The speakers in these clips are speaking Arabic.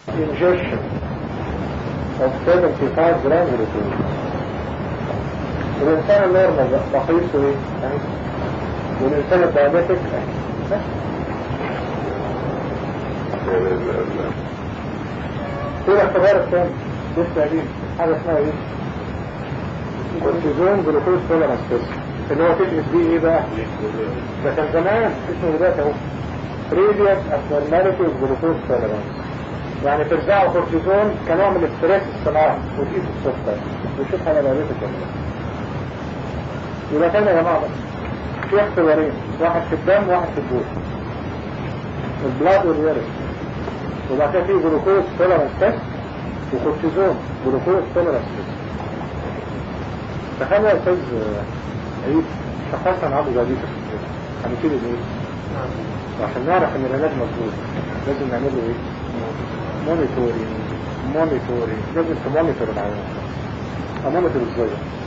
ingestion of 75 grams of glucose. والإنسان النورمال بقيسه ايه؟ والإنسان الدايابيتك في الاختبار الثاني لسه قديم حاجة اسمها ايه؟ كورتيزون جلوكوز توليرانس تيست اللي هو تقيس بيه ايه بقى؟ ده كان زمان اسمه دلوقتي اهو previous abnormality of glucose tolerance. يعني ترجعوا كورتيزون كنوع من الاستريس الصناعي وتقيس السكر وتشوف حاجة دايابيتك ولا لا. يبقى تاني يا جماعة في اختبارين، واحد في الدم وواحد في الجوع، البلاد واليورين. وبعد كده في جلوكوز توليرانس تيست وكورتيزون جلوكوز توليرانس تيست. تخيل يا استاذ عيد شخصنا عنده دايابيتس هنبتدي بايه؟ وعشان نعرف ان العلاج مظبوط لازم نعمل له ايه؟ مونيتوري لازم تمونيتور العيان. امونيتور ازاي؟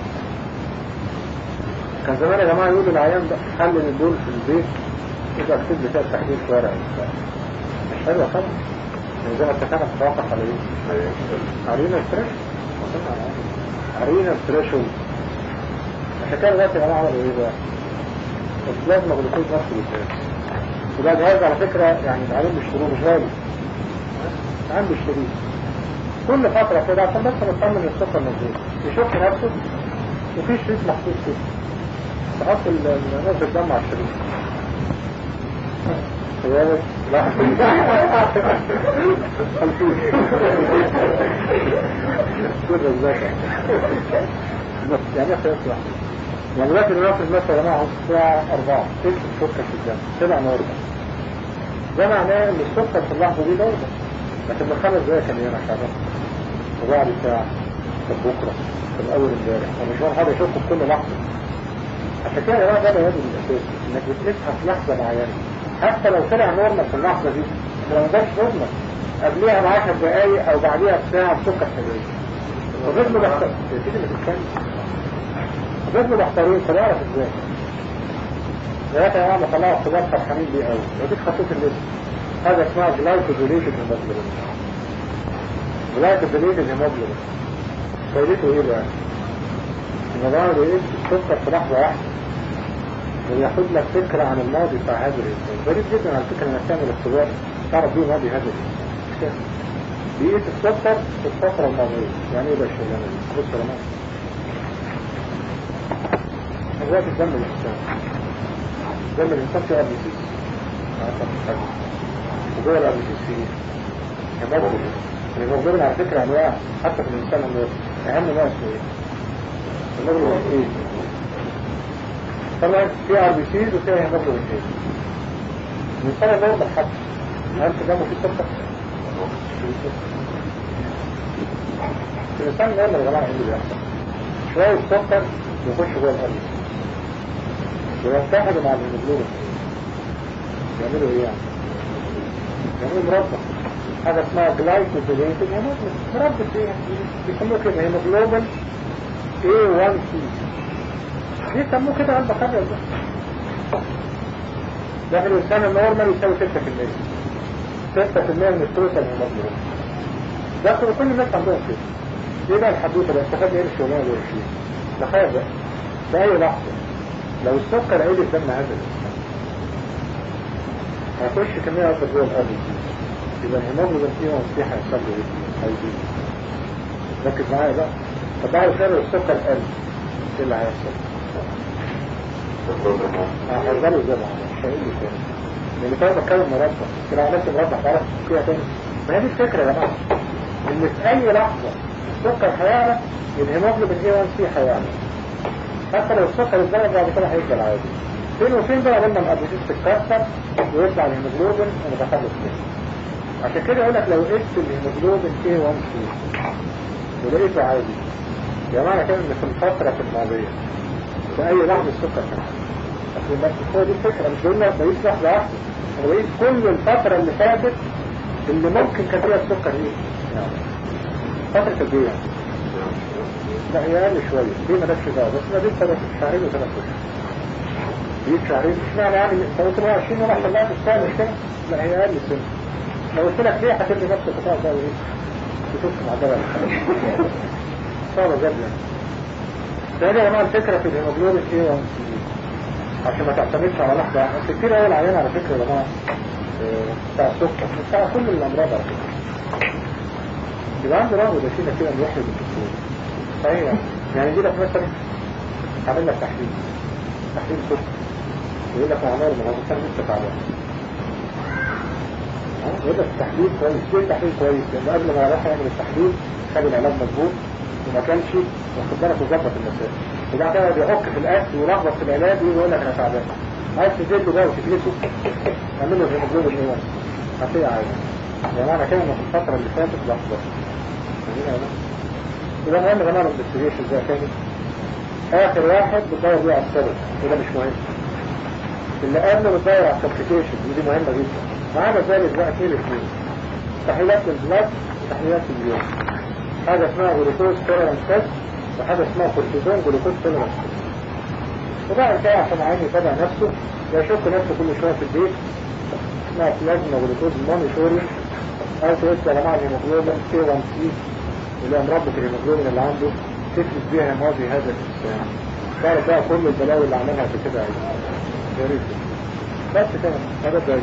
كان زمان يا جماعه يقولوا العيان ده خلي الدول في البيت يبقى اكتب لي فيها تحليل شوارع مش حلوه طبعا. يعني زي ما اتفقنا تتوقع على ايه؟ علينا ستريش علينا ستريشولد. عشان كده دلوقتي يا جماعه عملوا ايه بقى؟ البلازما جلوكوز نفسه بيتقاس. وده جهاز على فكره يعني العيان بيشتروه مش غالي. العيان بيشتريه كل فتره كده عشان بس نطمن السكر مظبوط. يشوف نفسه وفي شريط محطوط كده تحط نقطة الدم على الشريط. سيادة لا خلفوش كل الزكاة يعني ايه خياط واحد يعني دلوقتي الناقص مثلا معهم الساعة 4 تكتب سكر في الدم طلع نورمال. ده معناه ان السكر في اللحظة دي نورمال لكن من 5 دقايق كان هنا شغال وبعد ساعة طب بكرة طب أول امبارح ومش هذا يشوفه في كل لحظة. عشان كده يا جماعه ده بيان الاساسي انك بتقيسها في لحظه معينه حتى لو طلع نورمال في اللحظه دي لو ما جاش نورمال قبليها ب 10 دقايق او بعديها بساعه السكر حلوين. وغير مدخل تيجي بتتكلم غير مدخلين تعرف ازاي؟ دلوقتي يا جماعه طلعوا اختبار فرحانين بيه قوي وديك خطوط الليست. هذا اسمها جلايكوزيليتد هيموجلوبين. جلايكوزيليتد هيموجلوبين فايدته ايه بقى؟ الموضوع ده ايه؟ السكر في لحظه واحده وياخد لك فكرة عن الماضي بتاع هذا الإنسان. غريب جدا على فكرة انك تعمل اختبار تعرف بيه ماضي هذا الإنسان. بيقيس السكر في الفترة الماضية. يعني ايه ده الشغلانة دي؟ بص يا جماعة دلوقتي دم الإنسان فيه أربيسيس وجوه الأربيسيس فيه هيموجلوبين. الهيموجلوبين على فكرة أنواع حتى في الإنسان أهم نوع اسمه ايه؟ الهيموجلوبين ايه؟ طبعا في ار بي سيز وفيها هيموجلوبين ايه؟ الانسان النورمال حتى هل في دمه فيه سكر؟ الانسان النورمال يا جماعه ايه اللي بيحصل؟ شويه سكر يخش جوه القلب ويتحدوا مع الهيموجلوبين يعملوا ايه يعني؟ يعملوا مربى حاجه اسمها جلايكوزيليتد هيموجلوبين. مربى ايه؟ بيسموه كده هيموجلوبين A1C. ليه سموه كده قلب خبر ده في الإنسان النورمال يساوي 6% 6% من التوتال هيموجلوبين. ده كل الناس عندهم كده. ايه بقى الحدوثة اللي استفاد ايه الشغلانة دول فيه؟ تخيل بقى في أي لحظة لو السكر عيد الدم هذا الإنسان هيخش كمية أكبر جوه القلب يبقى الهيموجلوبين فيه ومسيح هيحصل له ايه؟ هيزيد. ركز معايا بقى. طب بعد كده السكر قل ايه اللي هيحصل؟ هيفضلوا زي ما مش هيقولوا تاني لان طبعا بتكلم مربع كده على نفس المربع تعرف فيها تاني. ما هي دي الفكره يا جماعه ان في اي لحظه السكر هيعلى الهيموجلوبين A1C هيعلى حتى لو السكر اتزود بعد كده هيفضل عادي. فين وفين بقى قلنا الابيسيس تتكسر ويطلع الهيموجلوبين ونتخلص منه. عشان كده يقول لك لو قست الهيموجلوبين A1C ولقيته عادي يا جماعه كده ان في الفتره الماضيه في اي لحظه السكر كان عادي. هو دي الفكرة مش قلنا بقيت لحظة واحدة انا بقيت كل الفترة اللي فاتت اللي ممكن كان فيها السكر ايه فترة قد ايه لا هي اقل شوية دي مالكش دعوة بس ما دي 3 شهرين و3 اشهر دي شهرين مش معنى يعني 23 ولا حلقات السنة مش كده لا هي اقل سنة لو قلت لك ليه هتدي نفس القطاع ده ايه؟ بتشوف مع ده صعبة جدا. فهذه يا جماعة الفكرة في الهيموجلوبين ايه عشان ما تعتمدش على لحظة. بس كتير قوي العيان على فكرة يا جماعة بتاع السكر بتاع كل الأمراض على فكرة يبقى عنده رغبة داخلية كده انه يحرق الدكتور. صحيح يعني يجي لك مثلا عامل لك تحليل سكر ويقول لك معمار من هذا السنة لسه تعبان. يقول لك التحليل كويس. ليه التحليل كويس؟ لأنه قبل ما يروح يعمل التحليل خد العلاج مظبوط وما كانش واخد بالك وظبط المسائل. وبعد كده بيعك في الأكل ويلخبط في العلاج ويقول لك أنا تعبان. عايز تزيد له بقى وتجلسه اعمل له هيموجلوبين ايه هتلاقيه عادي. يعني معنى كده انه في الفترة اللي فاتت لخبط. يبقى مهم يا جماعة الانفستيجيشن ده تاني. آخر واحد بتدور بيه على السبب وده مش مهم. اللي قبله بتدور على الكومبليكيشن ودي مهمة جدا. معانا ذلك بقى فيه الاثنين. تحليلات البلاد وتحليلات اليوم. حاجة اسمها جلوكوز توليرانس تيست وحاجة اسمها كورتيزون جلوكوز توليرانس تيست. وبقى كده عشان عين يتابع نفسه يشوف نفسه كل شوية في البيت اسمها بلازما جلوكوز مونيتورينج أو تقول يا جماعة الهيموجلوبين K1C اللي هي مربط الهيموجلوبين اللي عنده تثبت بيها ماضي هذا الإنسان. تعرف بقى كل البلاوي اللي عملها في كده يا ريت بس كده هذا ده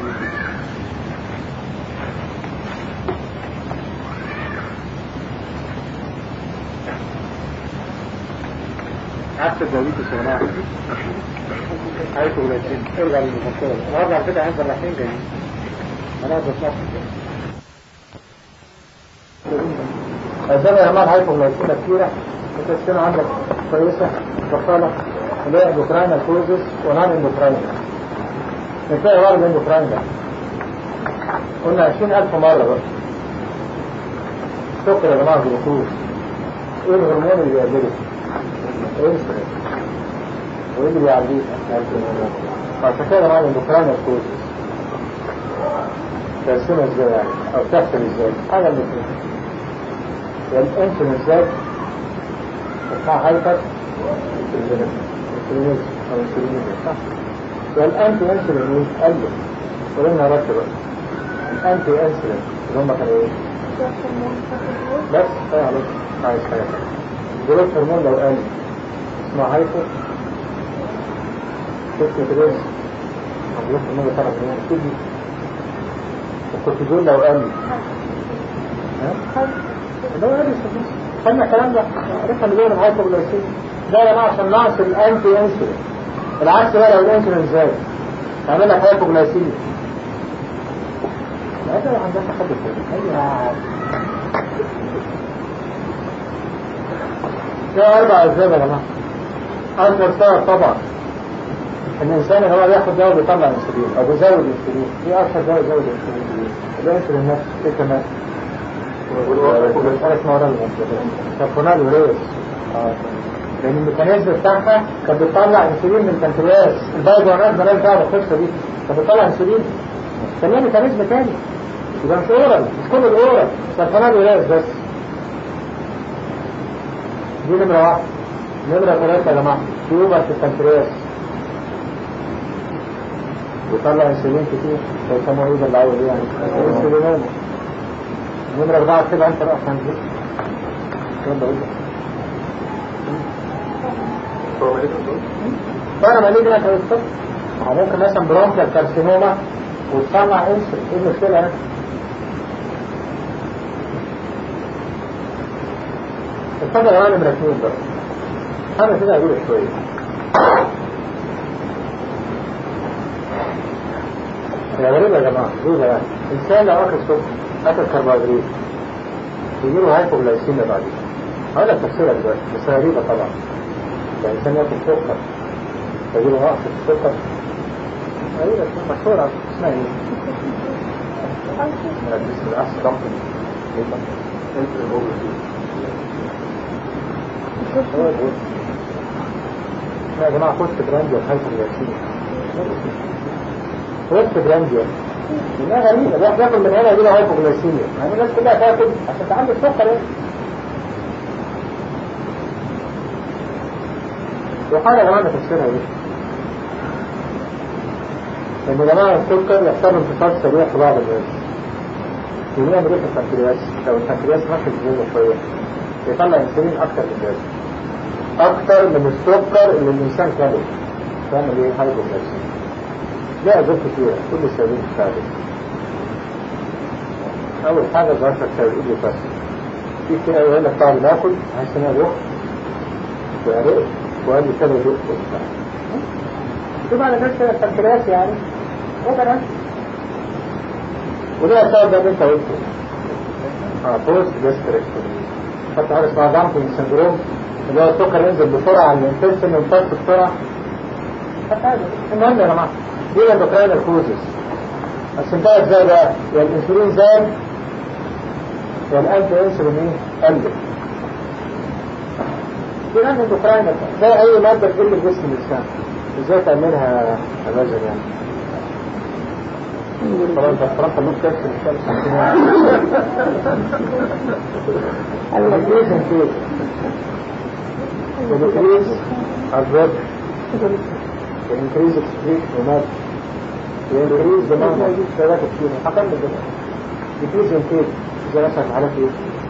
عكس الدويت السماعة عايزه ولادين ارجع للمفصلة وارجع كده عند الرحين جايين انا اقدر نفسي الزمن يا جماعة عايزه ولادين كتيرة السنة عندك كويسة مفصلة اللي هي اندوكراينال كوزس ونان اندوكراينال نتلاقي وارد اندوكراينال قلنا 20,000 مرة بس سكر يا جماعة جلوكوز ايه الهرمون اللي بيقلله؟ انسولين وايه اللي بيعديه؟ عشان كده معانا الاندوكراينال كوزس تقسمها ازاي يعني او تحسب ازاي؟ حاجه من الاثنين الانسولين ازاي؟ اسمها هايبر انسولينيزم او انسولينيزم صح؟ والانتي انسولين ايه؟ قلب قلنا ركب الانتي انسولين اللي هم كانوا ايه؟ بس ايه عليك عايز حاجه جلوس هرمون لو قل اسمها هايبر تسمى جلوس هرمون طلع من الكدني الكورتيزون لو قل لو قل خلنا الكلام ده عرفنا اللي بيقول الهايبر جلايسيميا ده يا جماعه عشان ناقص الانتي انسولين العكس بقى لو الانسولين زاد تعمل لك هايبر جلايسيميا لا ده عندك تحدث ده 4 أسباب يا جماعة. أكبر سبب طبعا الإنسان اللي هو بياخد دواء بيطلع انسولين أو بيزود انسولين. إيه أكثر دواء يزود انسولين؟ الانسولين نفسه إيه كمان؟ والحاجة اسمها ورا الكربونال وريس لأن الميكانيزم بتاعها كان بتطلع انسولين من البنكرياس البايجونات مالهاش دعوة بالقصة دي كان بتطلع انسولين كان لها ميكانيزم تاني يبقى مش أورال مش كل الأورال كربونال وريس بس دي نمرة 1. نمرة 3 يا جماعة تيوبر في البنكرياس بيطلع انسولين كتير فيسموه ايه ده اللي عاوز يعني انسولينوما. نمرة 4 كده انت بقى عشان دي يلا قول فانا مالي دي انا كنت ممكن مثلا برونكيال كارسينوما وتصنع انسولين ايه المشكلة انا اتفضل يا معلم مركبين بقى انا كده اقول شويه يا غريبه يا جماعه غريبه يعني انسان لو اكل سكر اكل كربوهيدرات يجيله هايبوغلايسيميا بعد كده هقول لك تفسيرها دلوقتي بس غريبه طبعا الانسان ياكل سكر يجيله نقص في السكر غريبه مشهوره اسمها ايه؟ اسم الاحسن ضغط يا جماعة كنت برانديا وحالة الياسين كنت برانديا انها غريبة الواحد ياكل من هنا يجيله هايبوغلايسيميا يعني الناس كلها تاكل عشان تعمل السكر يعني وحاجة يا جماعة تفسيرها ايه؟ ان يا جماعة السكر يحصل انتصار سريع في بعض الناس بيعمل ايه في البنكرياس؟ لو البنكرياس ماشي بزيادة شوية يطلع انسولين اكتر من اللازم، اكتر من السكر اللي الانسان كله. تعمل ايه؟ هايبوغلايسيميا. ليه اسباب كتيرة، كل السبب بتاعته. اول حاجة ظهر السبب بس في كده يقول لك بعد ما اكل عايز انا اروح وقريت وقال لي كده يروح وبتاع. شوف على نفس البنكرياس يعني وبرا وليه السبب ده اللي انت قلته؟ بوست جاستريكتومي. حتى حاجه اسمها دامبنج سندروم اللي هو السكر ينزل بسرعه على الانتستين ويمتص بسرعه. المهم يا جماعه دي اندوكراينال كوزز. قسمتها ازاي بقى؟ يا الانسولين زاد يا الانتي انسولين قلت. دي اندوكراينال زي اي ماده تقل الجسم الانسان. ازاي تعملها يا مازن يعني؟ طبعا انت احترمت اللوك تاكس الشمس increase absorption, increase excretion ومات increase demand ثلاثة كتير أقل من كده decrease intake زي مثلا في حالات ايه؟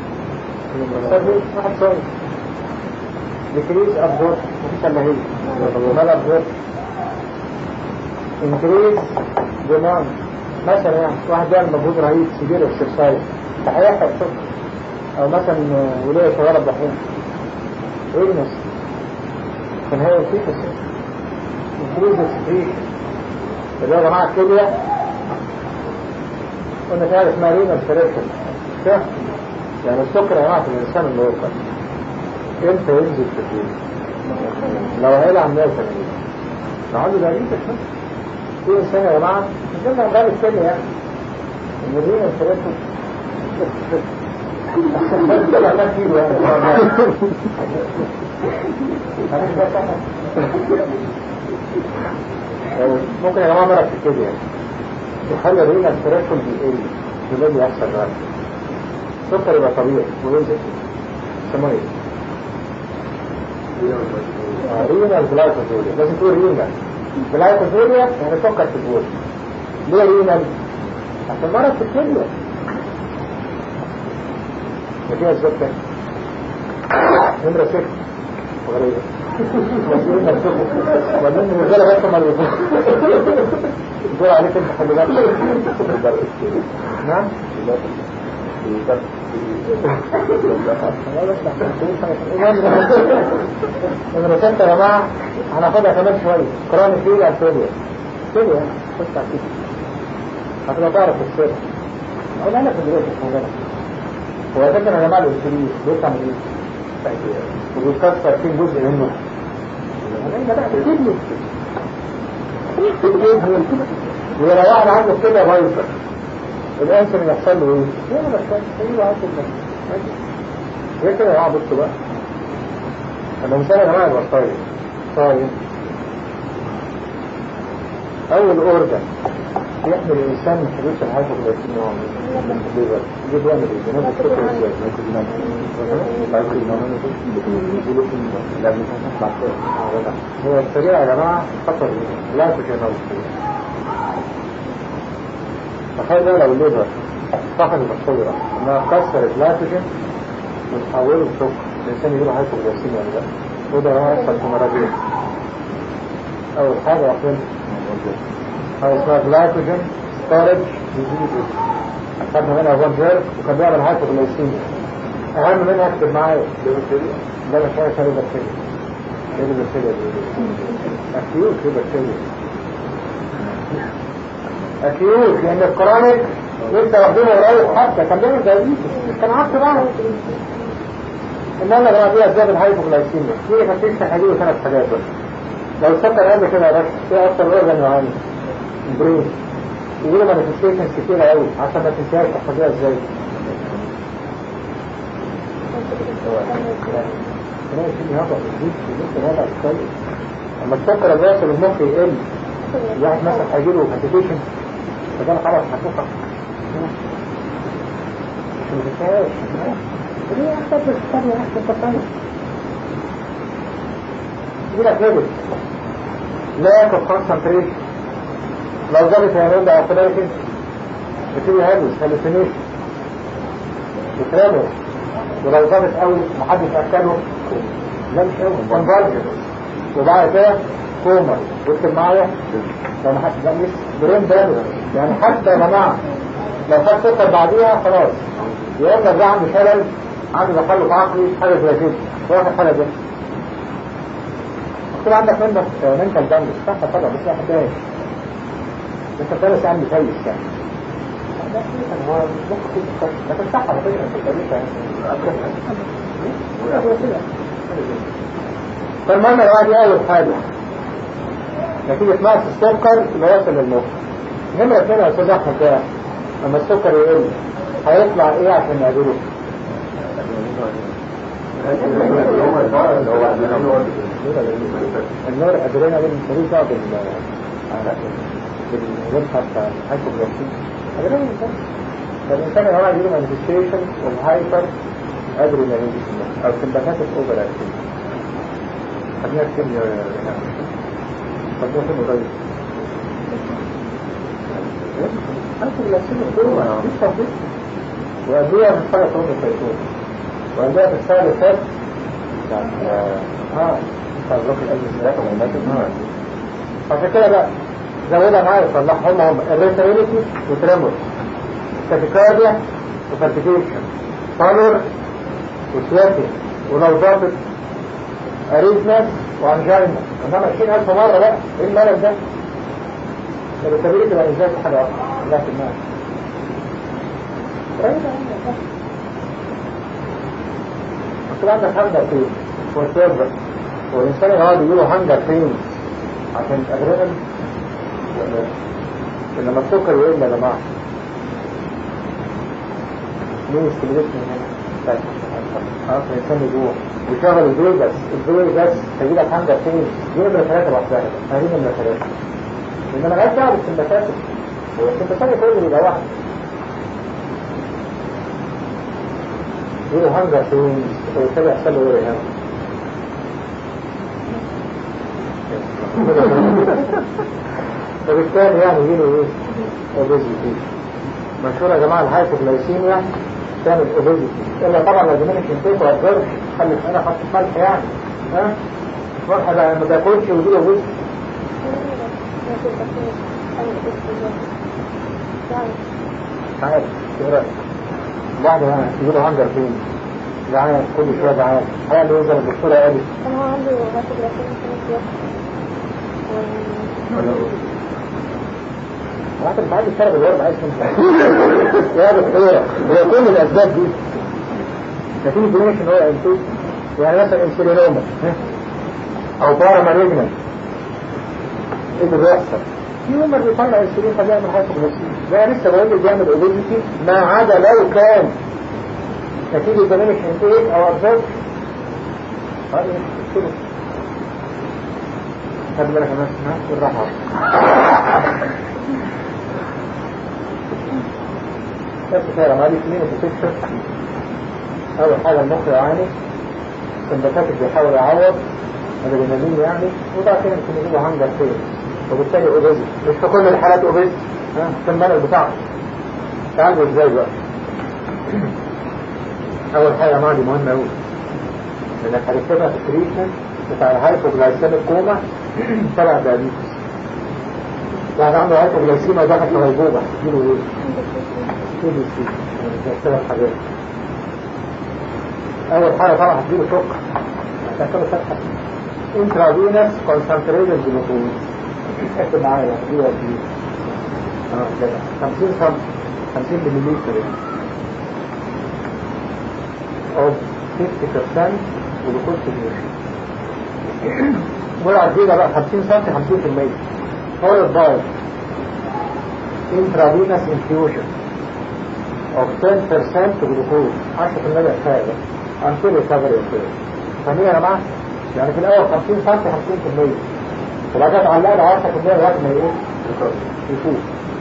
واحد صايم decrease absorption مفيش الا هي مال absorption increase demand مثلا يعني واحد بيعمل مجهود رهيب سيفير اكسرسايز هيحصل سكر او مثلا ولاية صغيرة بحين ويجنس كان هي الفيتس increase excretion اللي هو يا جماعة الكلية قلنا فيها اسمها رينال سيريكشن كده يعني السكر يا جماعة في الإنسان اللي هو امتى ينزل في الكلية لو هيلا عن 180 لو عنده دقيقة شوف في إنسان يا جماعة مش لما نغير الكلية يعني إن الرينال سيريكشن ممكن يا جماعة مرة في الكلية يخلي الرينال سيريكشن بيقل ده اللي يحصل بقى السكر يبقى طبيعي وينزل اسمه ايه؟ رينال جلايكوزوريا لازم تقول رينال جلايكوزوريا يعني سكر في البول ليه رينال؟ عشان مرض في الكلية فيها اسباب تانية نمرة 6 غريبة مسؤولين نفسكم وبعدين الرجالة بس ما يفوق دول عليك انت خلي بالك نعم نمرة 6 يا جماعة هناخدها كمان شوية قرآن فيه الفيليا فيليا خش على كده هتبقى تعرف السر اقول انا في دلوقتي الموضوع هو فكرة يا جماعة الانسولين بيطلع من ايه؟ وبيكسر فيه جزء منه ولو واحد عنده كده بايظة الانسولين يحصل له ايه؟ ايه بس عنده ايه كده يا جماعة بصوا بقى الانسان يا جماعة يبقى صايم اول اورجن يحمل الانسان من حدوث الهايبوغلايسيميا يجب يعمل ايه؟ بنفس الفكرة ازاي؟ هو السريع يا جماعة خطر لا تجنب تخيل لو الليبر فقدت القدرة انها تكسر الجلايكوجين وتحوله لسكر الانسان يجيله هايبوغلايسيميا ولا لا؟ وده هو يحصل في مرضين اول حاجة واحدة هاي اسمها جلايكوجين ستورج ديزيز خدنا منها فون جيرك وكان بيعمل هايبوغلايسيميا اهم منها اكتب معايا ده مش حاجه شبه بكتيريا ايه البكتيريا اكيوت في بكتيريا اكيوت لان الكرونيك لسه واخدينه قريب حتى كان بيعمل دايبيتس كان عكس بعض انما لما فيها اسباب الهايبوغلايسيميا في تفتيش تحليل 3 حاجات بس لو السكر قل كده يا باشا في اكتر اورجن يعاني برين يقولوا مانيفستيشنز كتيرة قوي عشان ما تنساش تحفظيها ازاي اما السكر الراسل المخ يقل الواحد مثلا هيجيله كونتيفيشن فده خلاص هتوقع مش متنساش ليه احسن بالثانية احسن بالثانية يقولك ليبل لا يكون كونسنتريشن لو ظبط هيرد على الطريقة بتيجي هلوس هلوسينيشن وترابه، ولو ظابط قوي محدش أكله لا مش قوي كونفرجن، وبعد كده كوما. واكتب معايا لو محدش ده مش برين دامج، يعني حتى يا جماعة لو خد سكر بعديها خلاص، يا اما ده عنده شلل، عنده تخلف عقلي، حاجة زي كده، واخد حاجة زي كده. عندك منتال دامج صح طبعا، بس لا حكاية انت فارس عندي كويس يعني. هو مخ كده لكن صح على فكرة في الطريقة فالمهم الواحد دي أول حاجة نتيجة نقص السكر اللي وصل للمخ. نمرة 2 يا أستاذ أحمد كده، لما السكر يقل هيطلع إيه عشان نعدله؟ النور أدرينالين مش دعوة بالويبسايت بتاع الهايبوغلايسيميا. فالإنسان يا جماعة يجيله مانيفستيشن اوف هايبر ادرينالين أو سمباثيك أوفر أكتيفيتي. خلينا نكتب خلينا نكتب قريب. هايبوغلايسيميا كلها مش تفضيل. وأدوية بتشتغل صوت السيطور. وأدوية بتشتغل الفات تعرف الأجهزة والمادة. عشان كده بقى زودها معايا يصلحهم هم الريتابيليتي وتريمور، تاكيكارديا وفالبيتيشن، بالور وسواتي، ولو ضابط اريثميا وانجينا. انما 20,000 مرة بقى ايه الملل ده؟ الريتابيليتي بقى ازاي حاجة واحدة لا في المال بس عندك هنجر فين والسيرفر، والإنسان يقعد يقولوا هنجر فين عشان الأدرينالين لما السكر يقل يا جماعة ليه استمرت من هنا؟ الإنسان يجوع ويشغل الدول بس هيجيلك هنجر فين؟ دي نمرة 3 لوحدها، هذه نمرة 3. إنما العيش دعوة بالسمباثات، والسمباثات كله يبقى واحد. يقولوا هنجر فين؟ ويبتدي يحصل له ايه هنا؟ فبالتالي يعني يجيله ايه؟ اوبيزيتي. مشهورة يا جماعة الهايبوغلايسيميا تعمل اوبيزيتي، الا طبعا لو دمنك انتيت وهتضرش خلي انا حط ملح يعني ها؟ واحد ما بياكلش ويجيله اوبيزيتي. عارف ايه رأيك؟ واحدة يعني يجيله هنجر فين؟ جعان كل شوية جعان، هيعمل ايه زي ما الدكتورة قالت؟ هو عنده هايبوغلايسيميا وانت مش عايز تشتغل بالورد عايز يا دكتورة هي كل الاسباب دي نتيجة دينيش ان هو انتوز يعني مثلا انسولينوما او بارا مالجنال. ايه اللي بيحصل؟ في يوم بيطلع انسولين فبيعمل هايبوغلايسيميا، ده لسه بقول لك بيعمل اوبيزيتي ما عدا لو كان نتيجة دينيش انتوز او ابزورب. هذا كده خد بالك الناس بالراحة. بس كده ما دي كلين بتكشف اول حاجة المخ يعاني، السمباثاتيك بيحاول يعوض الادرينالين يعني، وبعد كده ممكن يجيبوا هنجر فين، وبالتالي اوبيزيتي. مش في كل الحالات اوبيزيتي في الملل بتاعته. تعالوا ازاي بقى؟ اول حاجة ما دي مهمة قوي لانك هتكتبها في التريتمنت بتاع الهايبوغلايسيميك كوما تبع دايابيتس. يعني عنده هايبوغلايسيميا دخل في غيبوبة تجيله ايه؟ تجيله سي بيحتاج حاجات. اول حاجة طبعا هتجيله سكر عشان كده فتحة انترافينوس كونسنتريتد جلوكوز. اكتب معايا دي ودي كده 50 مليلتر يعني او 50% جلوكوز سوليوشن. مرة جديدة بقى 50 سم 50% هو الضايف intravenous infusion of 10% جلوكوز 10% كفاية بقى until recovery occurs. فاهمين يا جماعة؟ يعني في الأول 50 سم 50% وبعد كده تعلقها 10% لغاية ما ايه؟ يفوق.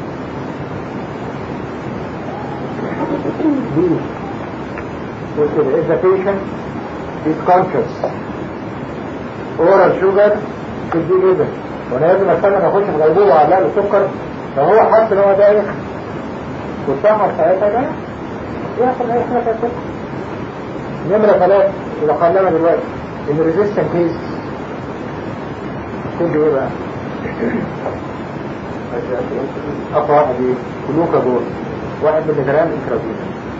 دي if the patient is conscious oral sugar could be given. وانا لازم استنى ما اخش في غيبوبه وعلق له سكر لو هو حاسس ان هو دايخ والسحر ساعتها ده ياخد أي حاجة كده. نمرة 3 إذا قلنا دلوقتي إن الريزيستنت كيس كل إيه بقى؟ أقوى واحد إيه؟ كلوكاجون 1 ملغ إنترافينوس.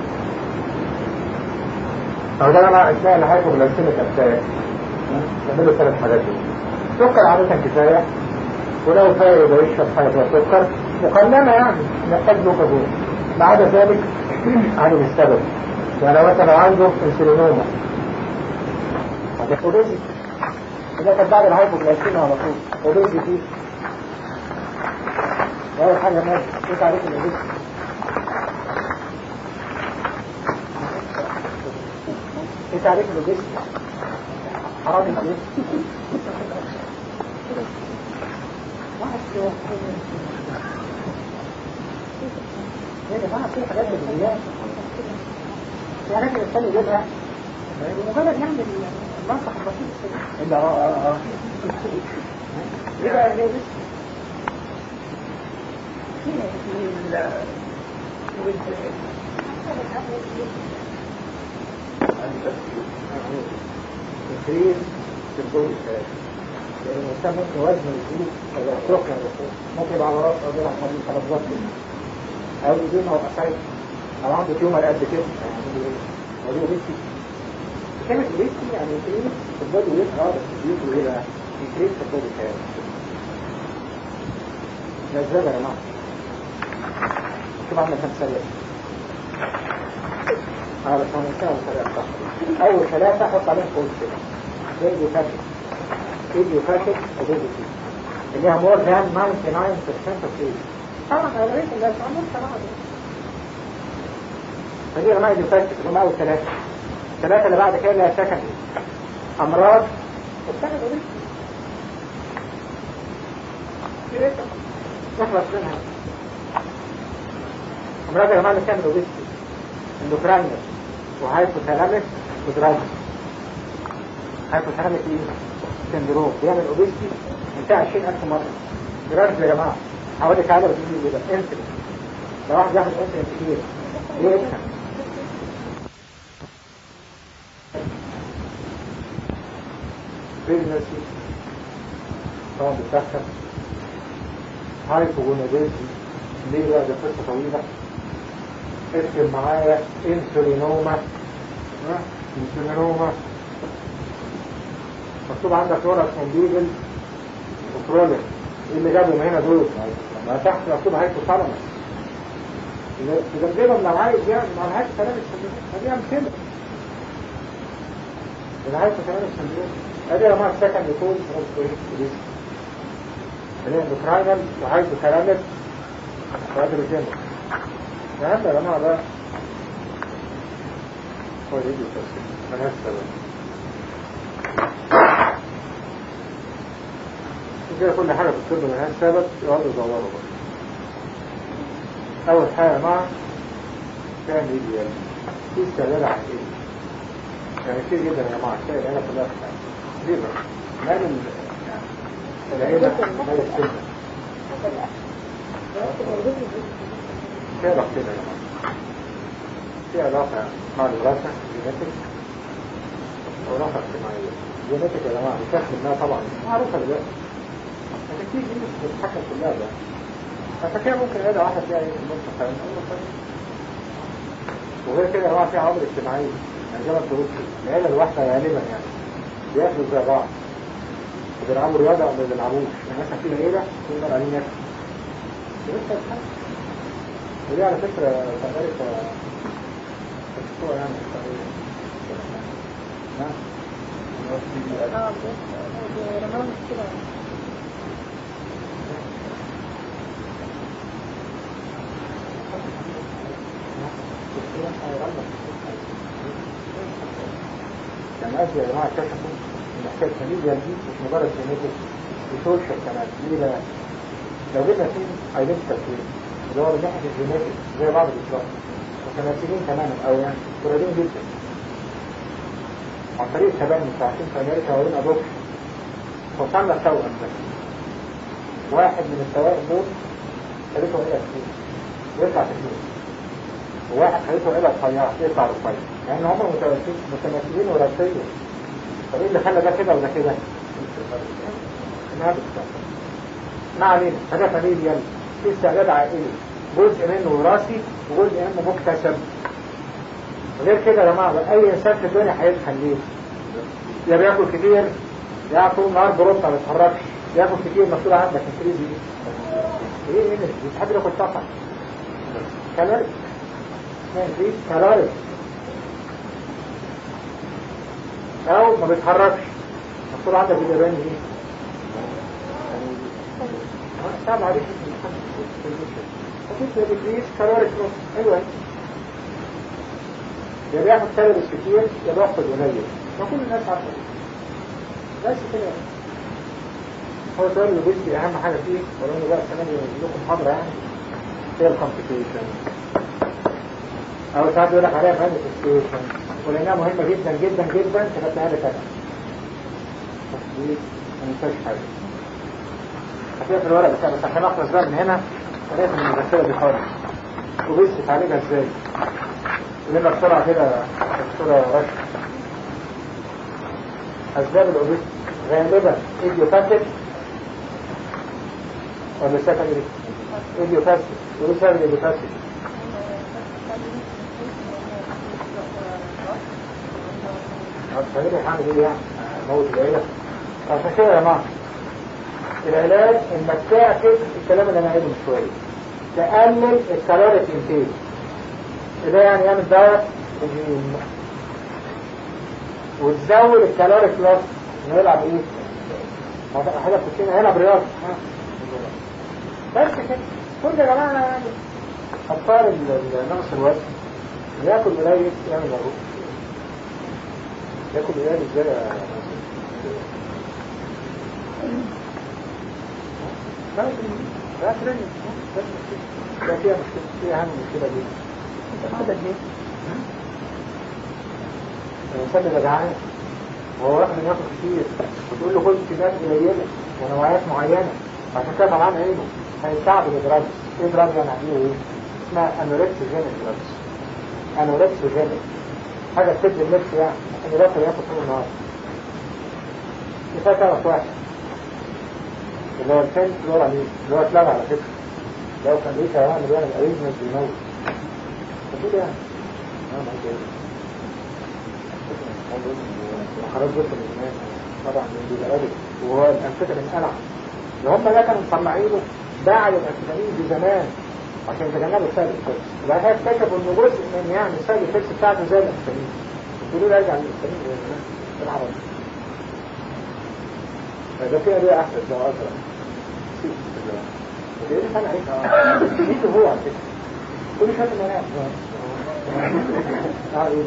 أو ده أنا أثناء الهايبوغلايسيميك أتاك نعمله 3 حاجات دي. سكر عادة كفاية، ولو فاير يبقى يشرب حاجة فيها سكر مقننة يعني نحتاج جلوكاجون. ما عدا ذلك عن السبب يعني مثلا عنده انسولينوما اوريدي ده كان بعد الهايبوغلايسيميا على طول اوريدي دي اول حاجه ماشي ايه تعريف الاوريدي؟ ايه تعريف الاوريدي؟ حرام عليك يا جماعه في حاجات بالله في حاجات الانسان يجيبها مجرد يعمل المنطق البسيط كده. ايه بقى اللي تكرير في الجو الثلاثي لأن الإنسان ممكن وزنه يزيد أو يتركنا ممكن يبقى على رأس أو يبقى على الخلطات أو يدين أو أسعيد أو عنده تيومر قد كده وديه بيتي كانت بيتي يعني يكرير في الجو الثلاثي بيجوا إيه بقى؟ يكرير في الجو الثلاثي نزل يا جماعة شوف عمل كم سريع على سنة سريع صح أول 3 حط عليهم فوق كده فيديو فاشل فيديو فاشل وفيديو فيه اللي هي more than 99% of cases طبعا أغلبية الناس عمل طبعا فدي يا جماعة فيديو فاشل اللي هم أول 3 اللي بعد كده اللي هي سكن أمراض والسكن ودي نخلص منها أمراض يا جماعة اللي كانت أوبيستي اندوكراينر وهايبوثالاميك ودراجز هايبوثالاميك ايه؟ سندروم بيعمل اوبيستي انتهى 20,000 مرة دراجز يا جماعة حوالي تعالى بتجيب ايه بقى انسلين لو واحد ياخد انسلين كتير ليه يفهم؟ بريجنسي طبعا بتدخل هايبوغوناديزم ليه بقى ده قصة طويلة اكتب معايا انسولينوما مكتوب عندك لورا سمبيجل وكرولين ايه اللي جابهم هنا دول ما تحت مكتوب هايبوثالاموس تجيبهم لو عايز يعني مع الهايبوثالاموس هدي امثله الهايبوثالاموس ادي يا جماعه السكن يكون اللي هي اندوكراينال وهايبوثالاميك وادريجينال نعم يا جماعة بقى هو يجي التسليم ملهاش سبب كده كل حاجة في الطب ملهاش سبب يقعدوا يدوروا بقى أول حاجة يا جماعة كان يجي يعني في استعداد على ايه؟ يعني كتير جدا يا جماعة تلاقي العيلة كلها في حاجة ليه بقى؟ مال العيلة مال السنة في علاقة كده يا جماعة في علاقة مع الوراثة جينيتك وعلاقة اجتماعية جينيتك يا جماعة بتاخد منها طبعا معروفة دلوقتي لكن في جينيتك بتتحكم كلها بقى عشان كده ممكن عيلة واحدة فيها ايه ممكن وغير كده يا جماعة في عوامل اجتماعية يعني زي ما انت قلت العيلة الواحدة غالبا يعني بياكلوا زي بعض وبيلعبوا رياضة وما بيلعبوش يعني مثلا في العيلة في نار عليهم ياكلوا ودي على فكرة في أمريكا تشكوها يعني تقريبا نعم رمضان كده يعني أجل يا جماعة اكتشفوا إن حكاية فاميليا دي مش مجرد جينيتك وسوشيال كمان ليه بقى؟ لو جبنا فيه ايدنتيكال توين اللي هو من ناحية الجينيتك زي بعض بالظبط متماثلين تماما أو يعني قريبين جدا عن طريق التبني بتاعتين في أمريكا وين أدوبشن وصلنا توأم بس واحد من التوائم دول ثالثه هي أسفين ويطلع تكليم وواحد خليته عيلة رفيعة يطلع رفيع يعني هم متماثلين وراثيا. طب ايه اللي خلى ده كده وده كده؟ ما علينا هذا فاميليال في استعداد عائلي جزء منه وراثي وجزء منه مكتسب. غير كده يا جماعه اي انسان في الدنيا هيتخن ليه؟ يا بياكل كتير يا طول النهار بروح ما بيتحركش ياكل كتير مسؤول عنك انكريزي ايه مش حد ياكل طاقه كالوري دي كالوري او ما بيتحركش مسؤول عنك بالياباني ايه؟ صعب عليك مفيش بيكريس كالوري كروس ايوه يا بياخد كالوريز كتير يا بياخد قليل ما كل الناس عارفه بس كده هو سؤال الوجودي اهم حاجه فيه ولو بقى السنه دي لكم محاضره يعني هي الكومبليكيشن او ساعات يقول لك عليها مانيفستيشن ولانها مهمه جدا جدا جدا كتبتها لك انا دي ما ننساش حاجه هتلاقيها في الورق بتاع بس عشان اخلص بقى من هنا هتلاقيها من المذكره دي خالص وبس تعالجها ازاي لنا بسرعه كده بسرعه رشد اسباب الاوبيستي غالبا ايديوباثيك ولا سكندري ايديوباثيك وايه سبب الايديوباثيك؟ هتخليني هعمل ايه يعني؟ موت العيله عشان كده يا جماعه العلاج انك تعكس الكلام اللي انا قايله من شويه تقلل الكالوريك انتيك ده يعني يعمل دواء وتزود الكالوريك لوس نلعب ايه؟ حاجه بتشينا هنا برياضه بس كده كل يا جماعه يعني اطفال نقص الوزن ياكل قليل يعمل مرغوب ياكل قليل ازاي لا تريني ده فيها مشكله فيها اهم مشكله دي هذا ليه؟ الانسان اللي جعان وهو واحد ياكل كتير وتقول له خد كميات قليله ونوعيات معينه عشان كده طبعا عينه هيتعب الادراج ايه ادراج يعني عامله ايه؟ اسمها انوركسيجينيك دراجز انوركسيجينيك حاجه تسد النفس يعني عشان يبطل ياكل طول النهار كفايه تعرف واحد اللي هو الفين فلورامين اللي هو اتلغى على فكره لو كان ليه كمان بيعمل اريزمنت بيموت فكده يعني ما كده خلاص جبت من الناس طبعا من بيبقى وهو الانفكر انقلع اللي هم ده كانوا مصنعينه باعوا الانفكرين دي زمان عشان يتجنبوا السايد افكتس وبعد كده اكتشفوا انه جزء من يعني السايد افكتس بتاعته زي الانفكرين يقولوا له ارجع للانفكرين زي العربي ده كده ليه احسن ده ازرق ده ايه كان عليك مين هو على فكره كل شويه ما نعرف ايه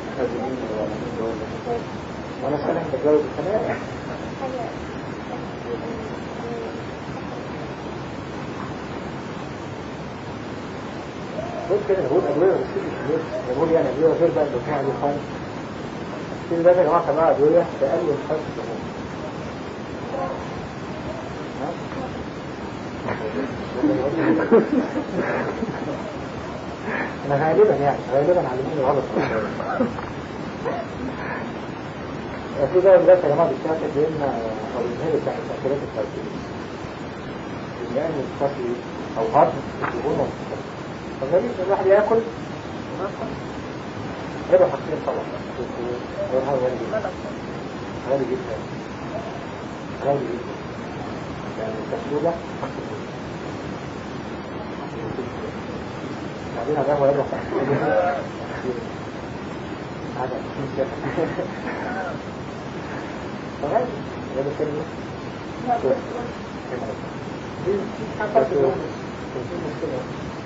وانا سنة بتجاوز السنة بص كده نقول أدوية بسيطة نقول يعني أدوية غير بقى الدكتور عليه خالص كده ده يا جماعة طبعا أدوية تقلل خلص الدهون أنا غالبا علموني غلط في ده دلوقتي يا جماعة بيتاخد بين أو الانهير بتاع التأكيرات التركيز يعني الفصل أو هضم الدهون والسكر فغالبا الواحد ياكل هيبقى حاجتين طبعا غيرها غالي جدا غالي جدا غالي جدا يعني التسلولة بعدين هذا هو يبقى هذا فغالي هذا كلمة دي حاجة مشكلة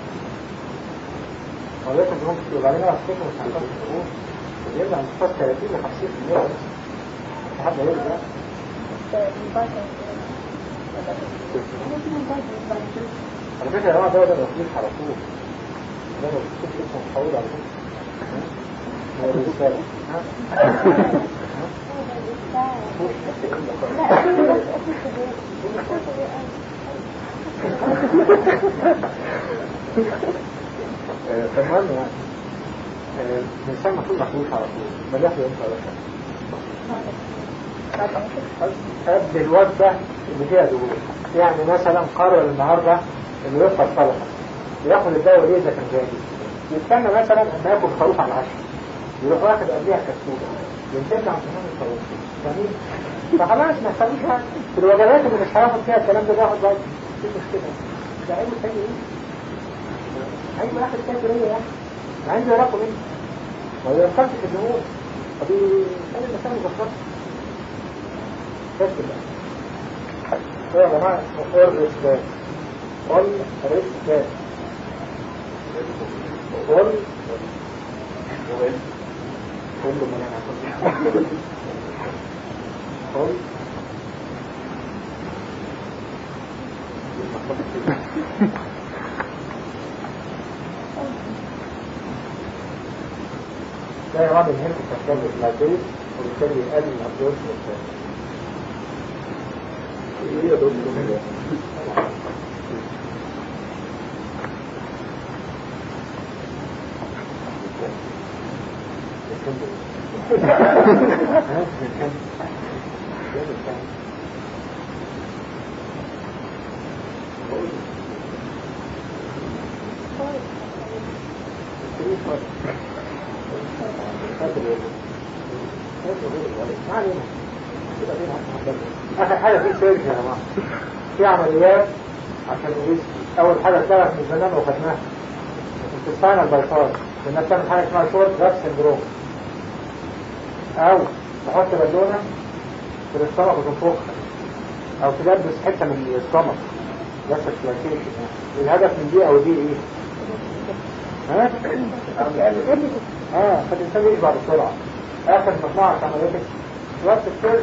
ولكن هم كتير وبعدين أنا أفتكر مش هنقص الدهون ويرجع من 30 ل 50% بس حد يرجع على فكرة يا جماعة ده الرسول على طول ده الرسول اسمه محاول على طول هو الرسالة فالمهم يعني الإنسان المفروض محبوش على طول ما ياخد يمشي على شيء قبل الوجبة اللي فيها دهون. يعني مثلا قرر النهاردة انه يفطر سلطة ياخد الدواء ليه إذا كان جاهز، يستنى مثلا اما ياكل خروف على العشاء يروح واخد قبلها كسوله ينتج عن كمان الخروف جميل. فخلاص ما تسويش حاجه في الوجبات اللي مش هياخد فيها الكلام ده بياخد بقى مفيش مشكله. ده عيب تاني ايه؟ عيب واحد كافر ايه يعني؟ عندي رقم ايه؟ ما ينفعش الدهون طب خلي المكان مظبط بس بقى يا جماعه الريسبات والريسبات كل ما انا ده يا رب الهند تتكلم المادية وبالتالي يقلل الأبدوز والثاني ايه يا دكتور آخر حاجة في سيرج يا جماعة في عمليات عشان الريسك. أول حاجة اتلغت من زمان وخدناها الانتستاينال بايباس لأنها بتعمل حاجة اسمها شورت جاب سندروم، أو تحط بالونة في الاستمك وتنفخها، أو تلبس حتة من الاستمك بس اكسبلانتيشن. الهدف من دي أو دي إيه؟ ها؟ فالإنسان يشبع بسرعة. آخر مجموعة عمليات شوية السيرج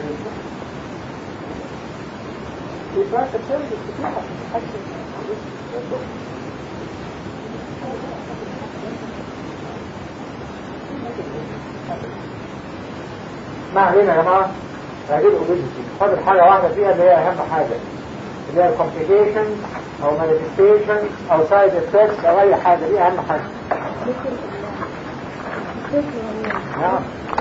في شوية السيرج كتير عشان تحسن ما علينا يا جماعة. هذه الأوبيزيتي فاضل حاجة واحدة فيها اللي هي أهم حاجة اللي هي الكومبليكيشن أو مانيفستيشن أو سايد افكتس أو أي حاجة. دي أهم حاجة. نعم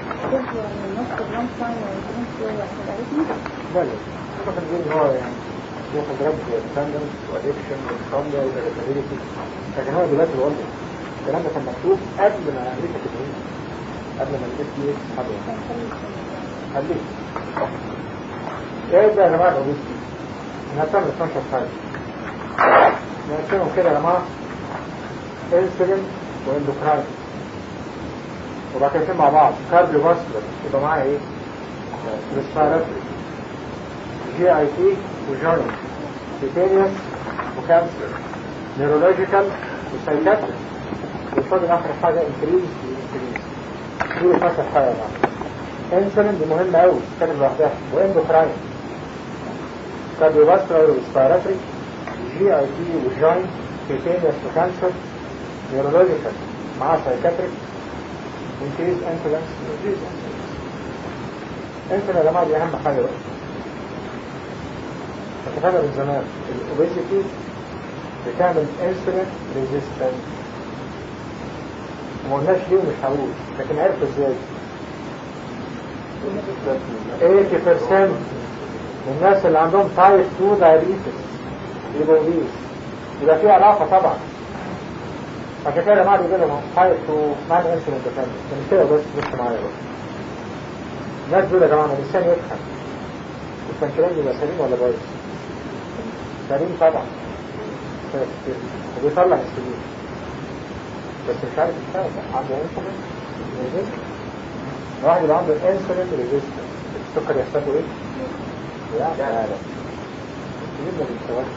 بلد ممكن نقول هو يعني ياخد رب ديبندنس وادكشن وانسomnia وإيريتابيليتي، لكن هو دلوقتي بقول لك الكلام ده كان مكتوب قبل ما أمريكا تدعيه، قبل ما الFDA تحضر. خليك ايه ده يا جماعة الأوبيزيتي؟ نقسم 12 حاجة نقسمهم كده يا جماعة: انسولين واندوكراين، وبعد كده مع بعض كارديو فاسكولار يبقى معايا ايه؟ ريسبيراتوري، GIT وجوني، كيتينيوس وكانسر، نيرولوجيكال وسايكاتري. وفاضل اخر حاجة انكريز دي 12 حاجة يا جماعة. انسولين دي مهمة قوي كانت لوحدها، واندوكراين كارديو فاسكولار وريسبيراتوري، GIT وجوني، كيتينيوس وكانسر، نيرولوجيكال مع سايكاتري، انكريز انسولين. انسولين يا جماعة دي اهم حاجة بقى. اتفقنا من زمان الاوبيسيتي بتعمل انسولين ريزيستنس، وما قلناش ليه ومش هقول، لكن عرفوا ازاي. 80% من الناس اللي عندهم تايب 2 دايابيتس يبقوا اوبيس، يبقى في علاقة طبعا. عشان كده يا جماعة بيقول لهم تايب 2 معنى انسولين ديبندنس. من كده بس معايا بس الناس دول يا جماعة الانسان يفهم البنكرياس يبقى سليم ولا بايظ؟ سليم طبعا، وبيطلع السليم بس مش عارف السبب. عنده انسولين ريزيستنس. واحد اللي عنده انسولين ريزيستنس السكر يحتاجه ايه؟ يعني لا السليم ما بيشتغلش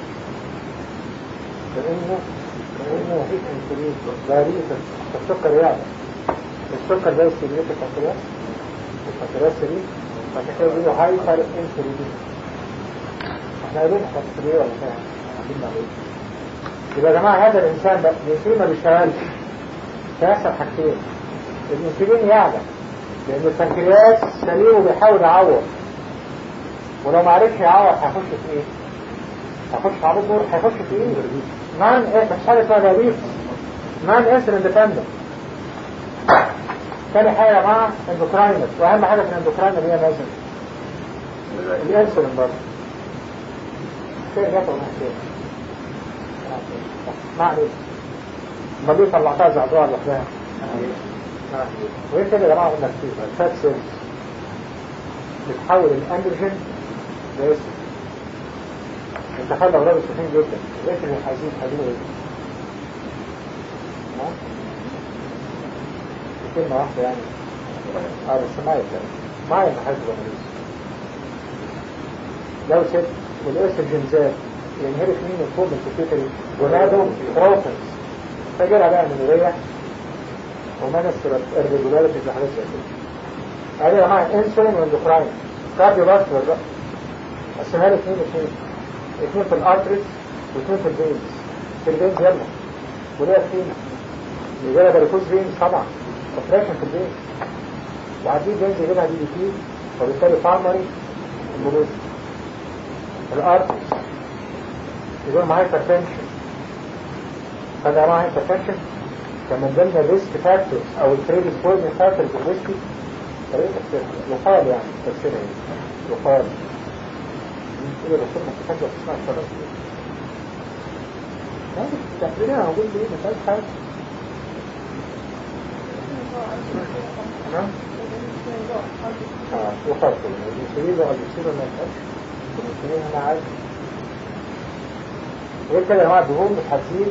لانه مفيش انسولين دايابيتس. السكر يعني السكر ده يستجيب البنكرياس، البنكرياس سليم، عشان كده بيقولوا هايبر انسولين. احنا قايلين حصريه ولا كده عاملين عليه. يبقى يا جماعه هذا الانسان ده الانسولين ما بيشتغلش، فيحصل حاجتين: الانسولين يعلى لان البنكرياس سليم وبيحاول يعوض، ولو ما عرفش يعوض هيخش في ايه؟ هيخش في عرض دور، هيخش في ايه؟ مان ايه؟ مش حاجه اسمها دايابيتس، اسمها الانسولين ديبندنت. تاني حاجة مع اندوكراينر، واهم حاجة في الاندوكراينر هي مثلا الانسولين برضه. كده جاته ومحكيه ما عليك، ما دي طلعتها زعزوعة لوحدها. وهي كده يا جماعة قلنا كتير الفات سيلز بتحول الاندروجين لاسم. انت خلى اولاد السخين جدا، الاسم الحزين خليه ايه؟ كلمة واحدة يعني بس معايا كده معايا محاجة بنريس. لو ست والاستروجين زاد ينهرف مين الفوق من البيتيوتري ونادو تروفنز، فجرها بقى من الريح ومانستر الريجولاريتي في حاجات زي كده. قال يا جماعة انسولين واندوكراين كارديو باسكولار بقى قسمها لي اثنين في الارتريز واثنين في الفينز. في الفينز يلا وليها فينا يجيلها باريكوز فينز طبعا اوبريشن في الفينز، وعديد فينز يجيلها دي بي تي وبالتالي بارمري امبوليزم. الارتريز يقولوا معايا هايبرتنشن، فده معايا هايبرتنشن كان من ضمن الريسك فاكتورز او البريديسبوزنج فاكتورز الريسكي طريقة يقال يعني تفسيرها ايه؟ يقال كده بس ما تفكر اسمها الشرط يعني تفسيرها موجود ليه ما فيهاش حاجة. يقال كده الانسولين او الانسولين ما يفعلش الانسولين انا عارف غير كده يا جماعة الدهون مش هتزيد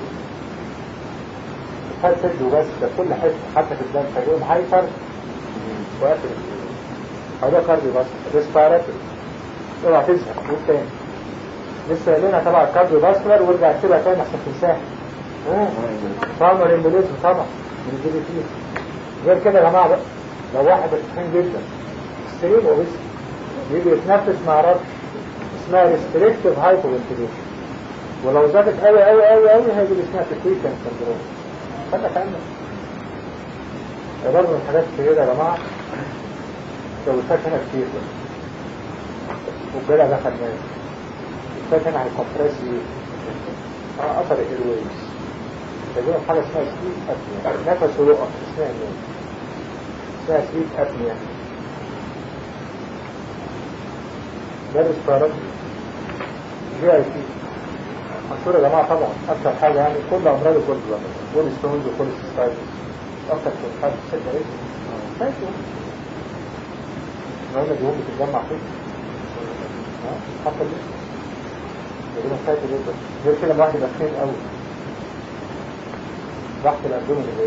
مش هتسد وبس، ده كل حته حتى في الدم تجيهم هايبر وقفل هذا كارديو بس ريسبيراتوري. اوعى تزهق قول تاني لسه قايلينها تبع الكارديو باسكولار وارجع اكتبها تاني عشان تنساها. فالمر امبوليزم طبعا من الجي بي تي. غير كده يا جماعه بقى لو واحد بتخين جدا ستريل اوبيس يجي يتنفس ما يعرفش اسمها ريستريكتيف هايبوفنتيليشن، ولو زادت قوي قوي قوي قوي هيجي اسمها تكويكن سندروم. خدنا كلامنا برضه من الحاجات الكبيرة يا جماعة جوزات هنا كتير والجرع ده خدناه. الجوزات هنا هيكمبرس أثر الإيرويز يجيبهم حاجة اسمها سليب أبنيا، نفسه يقف اسمها ايه؟ اسمها سليب أبنيا. ده ريسبيراتوري جي اي تي مشهور يا جماعة طبعا. أكثر حاجة يعني كل أمراض كل ستونز وكل سيستايتس أكثر من حاجة ستة إيه؟ سايتو ما هنا ديهم بتتجمع فيه حتى دي يقولون سايتو جدا. غير كده الواحد يبقى خير قوي ضغط الأبدومين اللي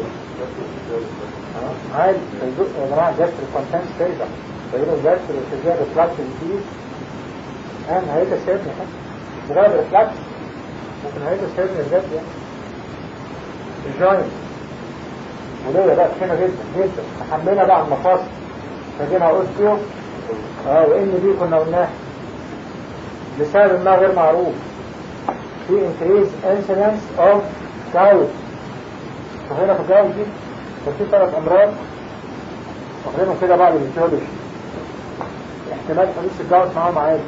عادي يزق يا جماعة جاستر كونتنس ترجع يقولون جاستر وتجاه ريفلاكشن فيه هيدا سيبني مجرد ريفلاكشن ممكن هيدا سيبني بجد يعني. الجاينت وليه بقى كنا جدا جدا تحملنا بقى على المفاصل فجينا اوستيو وان دي كنا قلناها لسبب ما غير معروف في increase incidence of gout. فهنا في الجوت دي كان في 3 امراض واخدينهم كده بعد الفيزيولوجي احتمال حدوث الجوت معاهم عادي.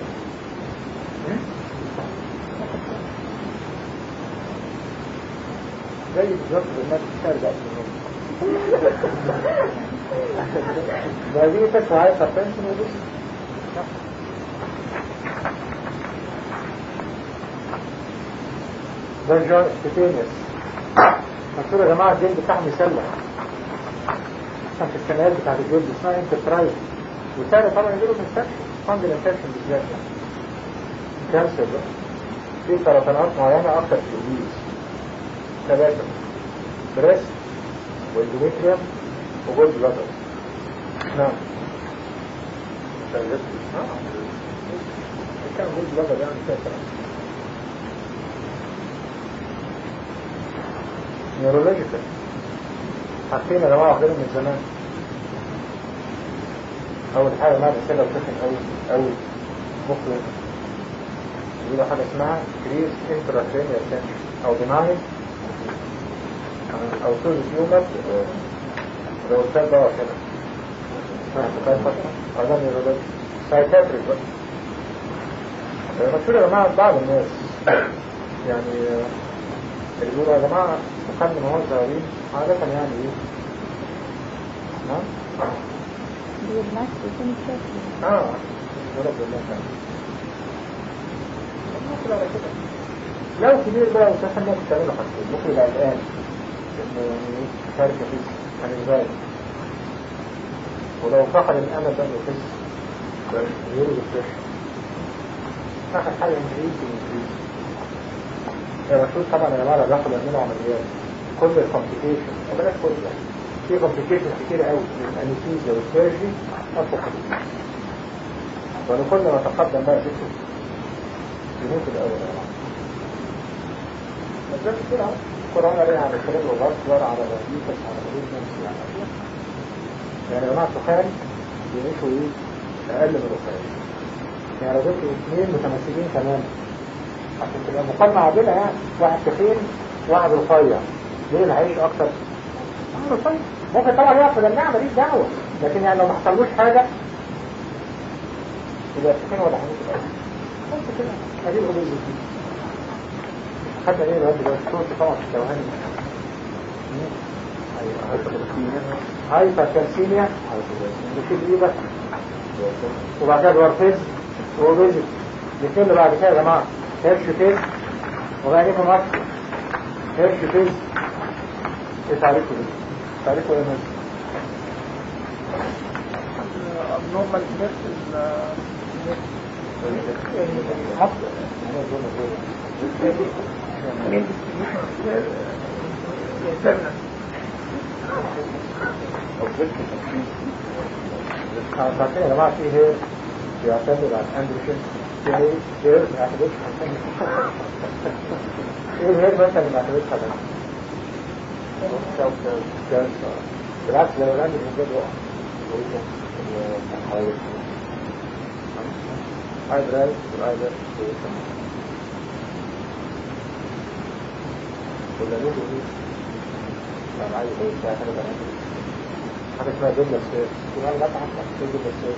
زي بالظبط بالناس بترجع diabetes وهايبرتنشن ودي ده الجوينت كوتينيوس مشهور يا جماعه الجلد بتاعهم يسلح عشان في الكنال بتاعت الجلد اسمها انتربرايز وسهل طبعا يجيله انفكشن فانجل انفكشن بالذات كانسر بقى في سرطانات معينه اكتر في الجلد 3 بريست والاندوميتريوم وجولد بلادر. نعم كان جولد بلادر يعني كده نيورولوجيكال حاطين يا جماعه واخدينهم من زمان. اول حاجه ما بتسلى وتخن قوي قوي مخلص يقولوا حاجه اسمها كريس انتراكرينيال تنشن او بناين او طول اليومر لو قلت بقى كده أظن يقول سايكاتريك بقى مشهور يا جماعة بعض الناس يعني اللي بيقولوا يا جماعة تخلي ما هو صغيرين عادة يعني ايه؟ نعم؟ بالعكس يكون الشكل. ورب الله تعالى لو كبير بقى وتفهم ممكن تعمله حاجتين ممكن يبقى الآن انه يعني شاركة فيه عن الغاية ولو فقد الأمل بقى يخس يولد الفرش آخر حاجة انجريزي الرسول طبعا يا جماعة بياخد يعملوا عمليات كل الكومبليكيشن وبلاش كل ده في كومبليكيشن كتير قوي من الانستيزيا والسيرجي أطلق ولكل ما تقدم بقى جسم يموت الأول يا جماعة بس ده كتير عم القرآن عليه على الكلام والغصر على الرئيسة على الرئيس نفسي يعني يا جماعة السخان يعيشوا ايه أقل من الرخام يعني لو جبت اثنين متمثلين تماما عشان تبقى مقارنة عادلة يعني واحد تخين واحد رفيع ليه اللي هيعيش أكتر؟ واحد رفيع ممكن طبعا يقف للنعمة ماليش دعوة لكن يعني لو ما حصلوش حاجة يبقى التخين ولا حاجة الأول بس كده هذه الأمور دي خدنا ايه بقى دلوقتي صوت طبعا في التوهاني هايبركالسيميا بتشيل ايه بقى وبعد كده دورفيز وبيزك الاثنين اللي بعد كده يا جماعه هيرش فيز وبعدين ماتش هيرش فيز ايه تعريفه ايه؟ تعريفه ايه مثلا؟ abnormal عارفين يا جماعة في هير بيعتمد على الاندروجين في هير ما يعتمدش على ايه الهير مثلا اللي ما يعتمدش على بالعكس لو الاندروجين ده وقع هايدرايز والهايدر ولا له ايه؟ انا عايز ايه بتاع حاجه بقى حاجه اسمها جمله السير كمان لا تعرف جمله السير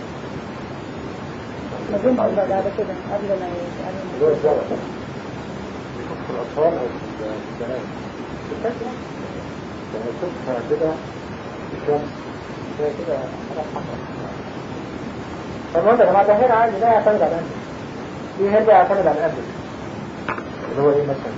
ما بينهم بقى بعد كده قبل ما يتعلم اللي هو الزرع بيشوف في الاطفال او في البنات الفكره يعني تشوفها كده في الشمس هي كده حاجه حمراء فالمهم يا جماعه ده هنا عادي لا يعتمد على الانبل دي هنا يعتمد على الانبل اللي هو ايه مثلا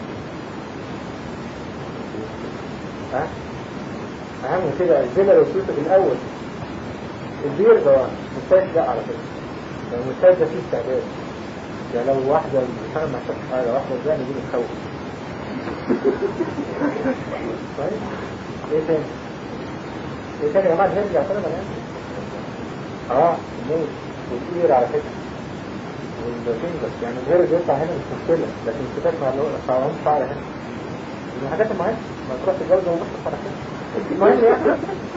ها اهم كده الزبل والسوسة في الاول البير ده مستاش لا على فكرة يعني مستاش ده فيه استعداد يعني لو واحدة مش ما شافش حاجة واحدة ازاي نجيب الخوف طيب ايه تاني ايه تاني يا جماعة الهير يعتمد على الانبل النوز والإير على فكرة والفينجرز يعني الهير بيطلع هنا مش مشكلة لكن الكتاب مع الصعوان شعر هنا من الحاجات المهمة ما تروح تتجوز ومشرف على كده المهم يعني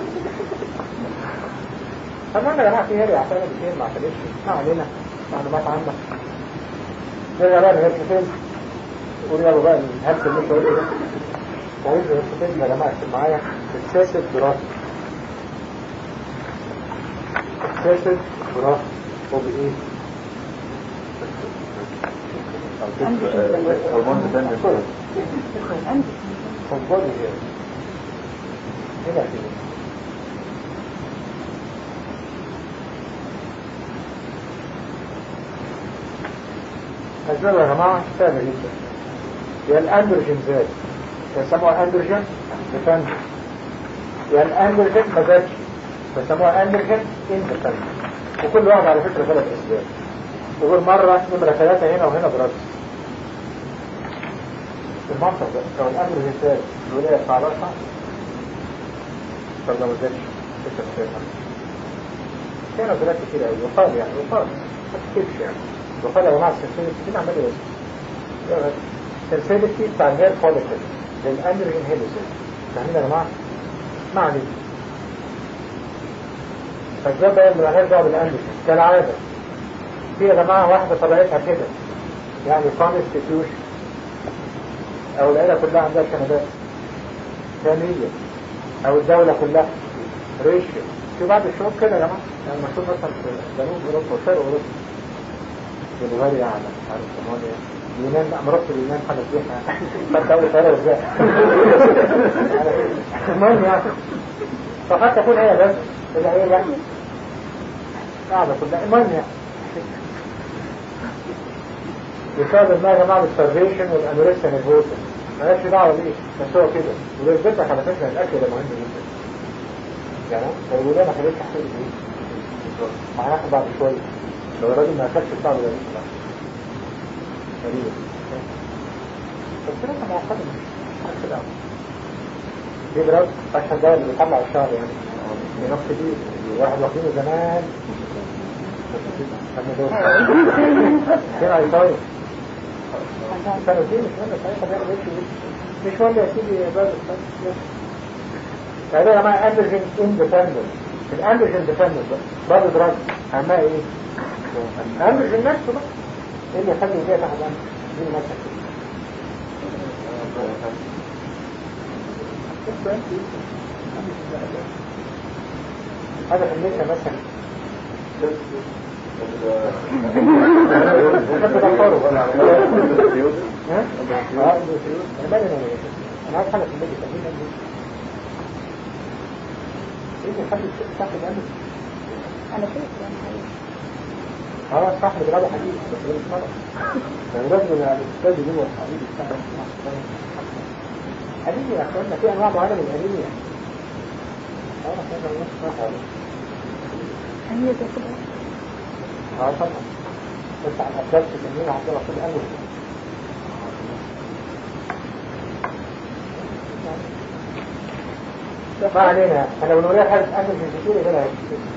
طبعا يا جماعة في هير يعتمد كتير ما اعتمدش ما علينا معلومات عامة نرجع بقى للهيرسفيز قول يا بقى الهبس اللي انت قلته ده وعيد الهيرسفيز يا جماعة اكتب معايا اكسسيف دراسة اكسسيف دراسة هو بايه؟ هرمون تاني فضل هي هنا كده أسباب يا جماعة سهلة جدا يا الأندروجين زاد يسموها أندروجين ديبندنت يا الأندروجين ما زادش يسموها أندروجين اندبندنت وكل واحد على فكرة 3 أسباب وغير مرة نمرة 3 هنا وهنا برد المنطق ده لو الأندروجين زاد الولاية بتاع راسها طب لو ما زادش لسه بتفهم كانوا بلاد كتير قوي وقال يعني وقال ما تكتبش يعني وقال يا جماعة السنسيلتي كده عمال يوزن السنسيلتي بتاع الهير فوليكل للأندروجين هيلوسيل فاهمين يا جماعة؟ ما عليك فالجواب بقى من الهير ده بالأندروجين كالعادة في يا جماعة واحدة طبيعتها كده يعني كونستيتيوشن أو العيلة كلها عندها شنبات ثانية أو الدولة كلها ريشيو في بعض الشعوب كده يا جماعة يعني مشهور مثلا في جنوب أوروبا وشرق أوروبا بلغاريا على رومانيا اليونان بقى مرات اليونان حاجة فيها فانت أول طيارة ازاي المهم يعني فقد تكون هي بس إذا هي لا قاعدة كلها المهم يعني يصاب ما يا جماعة السرفيشن والأنوريكسيا نيرفوزا مالكش دعوة بيه بس هو كده وده يثبت لك على فكرة الأكل ده مهم جدا يعني لو ده ما خليتش تحصيل ايه معناها بعد شوية لو الراجل ما أكلش بتاعه ده لسه غريبة بس لسه معقدة مش كده دي دراسة عشان ده اللي بيطلع الشعر يعني بنفس دي واحد واخدينه زمان كده هيطاير كانوا دي مش مهم ساعتها بيعمل ايه مش مهم يا سيدي يا بابا فهذا يا جماعة اندروجين اندبندنت الاندروجين ديبندنت برضه دراج اهمها ايه؟ الاندروجين نفسه بقى ايه اللي يخلي دي تحت دي نفسك هذا في الميشة مثلا انا عايز حاجة في الميشة ايه اللي يخلي تحت الأمر انا شايف يعني اه صح بجرابه حديد بس ده مش مرض يعني لازم الاستاذ جوه الحديد يستخدم حديد يا اخوانا في انواع معينه من الانيميا اه هذا الناس ما هي ده كده اه طبعا بس على الاساس الانيميا عندنا كل امر ما علينا انا بنقول لها حاجه امر في الكتير كده